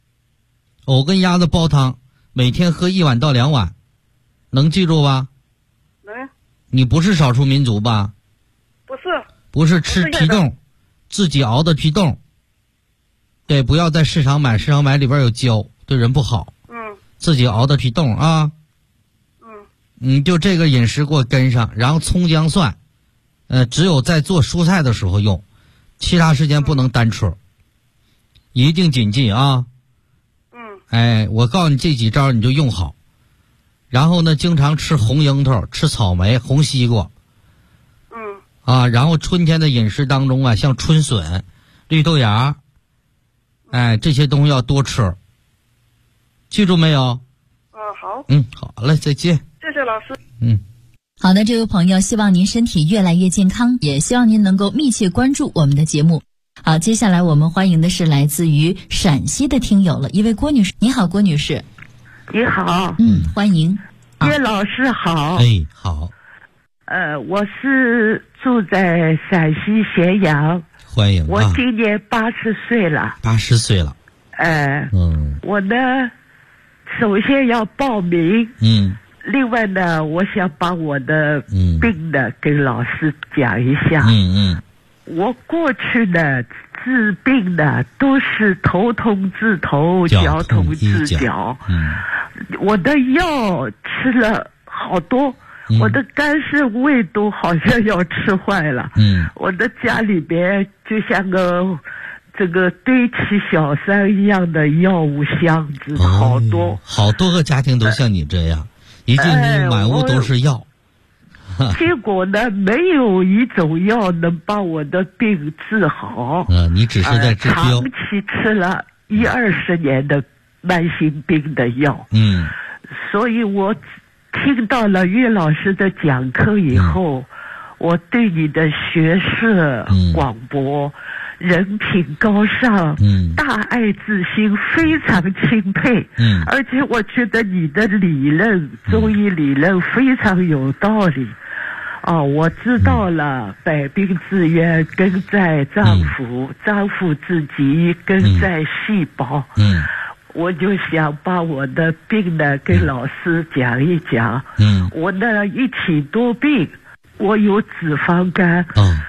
每天喝1碗到2碗，能记住吧？ 能。 你不是少数民族吧？不是吃皮冻，自己熬的皮冻。对，不要在市场买，市场买里边有胶，对人不好。自己熬的皮冻啊。就这个饮食给我跟上，然后葱姜蒜，只有在做蔬菜的时候用，其他时间不能单吃，一定谨记啊。我告诉你这几招你就用好。然后呢，经常吃红樱桃，吃草莓，红西瓜。然后春天的饮食当中啊，像春笋、绿豆芽，这些东西要多吃，记住没有？ 好。 好嘞，再见。 谢谢老师。 好的，这位朋友，希望您身体越来越健康，也希望您能够密切关注我们的节目。好，接下来我们欢迎的是来自于陕西的听友了，一位郭女士。你好，郭女士。 你好。 欢迎。 叶老师好。 好。 我是住在陕西咸阳。 欢迎。 我今年80岁了。 80岁了。 我呢，首先要报名。另外呢，我想把我的病呢跟老师讲一下。我过去呢治病呢都是头痛治头，脚痛治脚。我的药吃了好多，我的肝肾胃都好像要吃坏了。我的家里边就像个这个堆起小山一样的药物箱子，好多个家庭都像你这样。一进屋满屋都是药。 结果呢，没有一种药能把我的病治好。 你只是在治标。 长期吃了10-20年的慢性病的药。所以我听到了岳老师的讲课以后，我对你的学识广博，人品高尚，大爱之心非常钦佩。而且我觉得你的理论，中医理论非常有道理。我知道了，百病之源根在脏腑，脏腑之疾根在细胞。我就想把我的病呢跟老师讲一讲。我呢一起多病，我有脂肪肝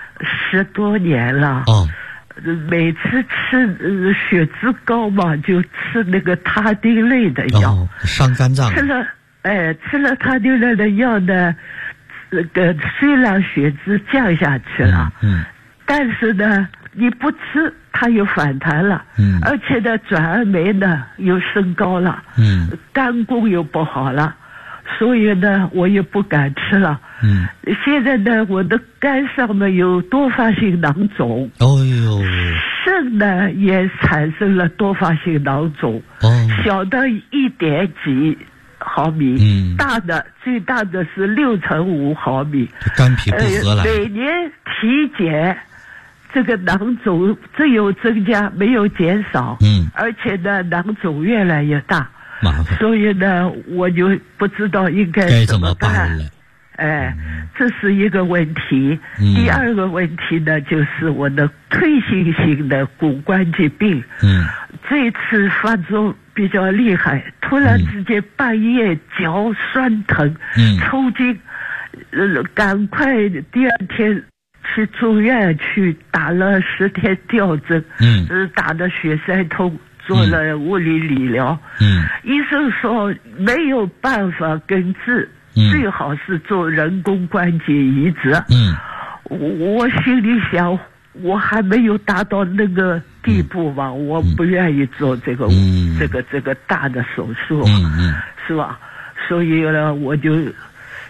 ，10多年了。每次吃血脂高嘛，就吃那个他汀类的药， 伤肝脏。 吃了他汀类的药呢，虽然血脂降下去了，但是呢，你不吃它又反弹了，而且呢，转氨酶呢又升高了，肝功又不好了。所以呢，我也不敢吃了。现在呢，我的肝上面有多发性囊肿。肾呢也产生了多发性囊肿。小的1点几毫米，最大的是6×5毫米。 肝脾不和来。 每年体检，这个囊肿只有增加没有减少。而且呢，囊肿越来越大。所以呢，我就不知道应该怎么办了。这是一个问题。第二个问题呢，就是我的退行性的骨关节病。这次发作比较厉害，突然之间半夜脚酸疼，抽筋，赶快第二天去住院去打了10天吊针，打的血塞通。做了物理理疗，医生说没有办法根治，最好是做人工关节移植。我心里想，我还没有达到那个地步嘛，我不愿意做这个大的手术，是吧？所以呢，我就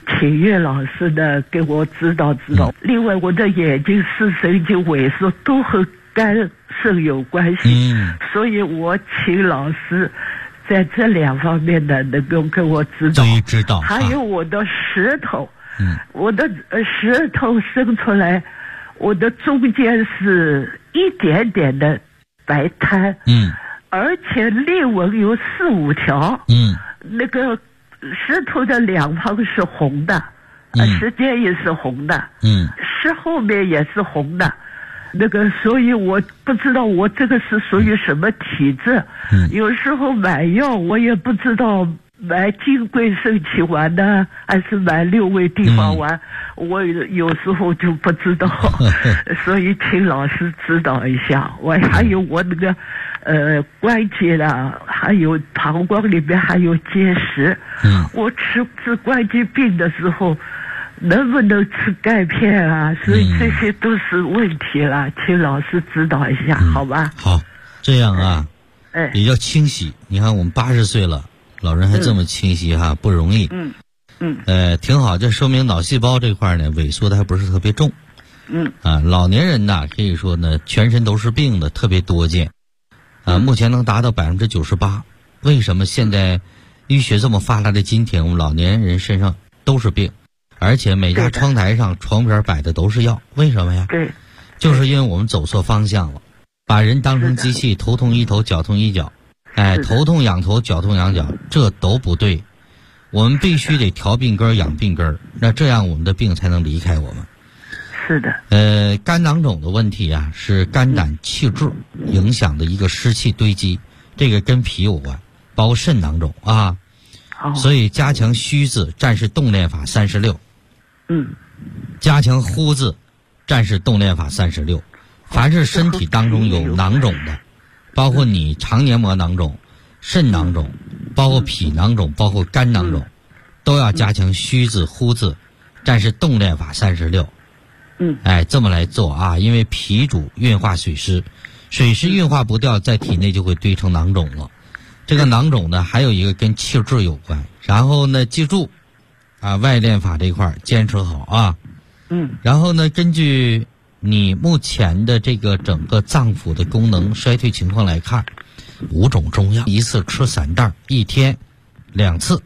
请岳老师呢给我指导指导。另外，我的眼睛视神经萎缩都和肝肾有关系，所以我请老师在这2方面呢能够给我指导。还有我的舌头，我的舌头生出来，我的中间是一点点的白苔，而且裂纹有4、5条，那个舌头的2旁是红的，舌尖也是红的，舌后面也是红的，那个，所以我不知道我这个是属于什么体质。有时候买药我也不知道买金匮肾气丸呢，还是买6味地黄丸，我有时候就不知道，所以请老师指导一下。我还有我那个关节啦，还有膀胱里面还有结石，我治关节病的时候能不能吃钙片啊？所以这些都是问题了，请老师指导一下，好吧？ 好，这样啊，比较清晰。你看我们80岁了，老人还这么清晰哈，不容易。挺好，这说明脑细胞这块呢萎缩的还不是特别重。老年人呢可以说呢全身都是病的特别多见，目前能达到98%。为什么现在医学这么发达的今天，我们老年人身上都是病？而且每家窗台上床边摆的都是药，为什么呀？就是因为我们走错方向了，把人当成机器，头痛医头，脚痛医脚，头痛养头，脚痛养脚，这都不对。我们必须得调病根养病根，那这样我们的病才能离开我们。 是的。 肝囊肿的问题啊，是肝胆气滞影响的一个湿气堆积，这个跟脾有关，包括肾囊肿啊。所以加强虚字，战士动练法36。加强呼字，战士动练法36。凡是身体当中有囊肿的，包括你肠黏膜囊肿、肾囊肿，包括脾囊肿，包括肝囊肿，都要加强虚字、呼字，战士动练法36。这么来做啊，因为脾主运化水湿，水湿运化不掉，在体内就会堆成囊肿了。这个囊肿呢，还有一个跟气滞有关。然后呢，记住外练法这块坚持好啊。然后呢，根据你目前的这个整个脏腑的功能衰退情况来看，5种中药一次吃3袋，1天2次。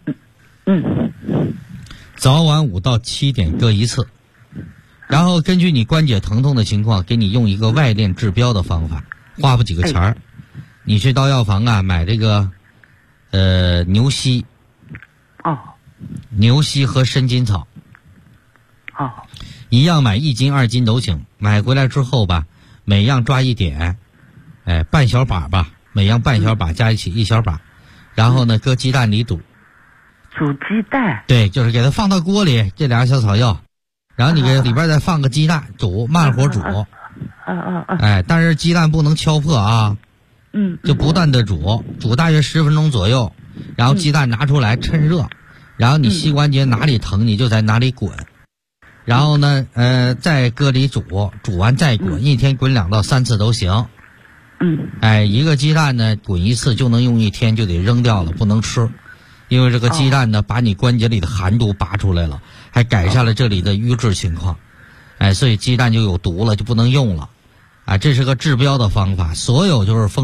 早晚5到7点各1次。然后根据你关节疼痛的情况，给你用一个外练治标的方法，花不几个钱儿。你去到药房啊买这个牛膝。牛膝和生筋草。一样买1斤2斤都行。买回来之后吧，每样抓1点，半小把吧，每样半小把加一起1小把，然后呢搁鸡蛋里煮。 煮鸡蛋？ 对，就是给它放到锅里，这2个小草药，然后你给里边再放个鸡蛋，煮，慢火煮。但是鸡蛋不能敲破啊。就不断的煮大约10分钟左右，然后鸡蛋拿出来趁热，然后你膝关节哪里疼你就在哪里滚，然后呢再搁里煮完再滚，1天滚2到3次都行。一个鸡蛋呢滚1次就能用1天，就得扔掉了，不能吃，因为这个鸡蛋呢把你关节里的寒毒拔出来了，还改善了这里的瘀滞情况，所以鸡蛋就有毒了，就不能用了。这是个治标的方法，所有就是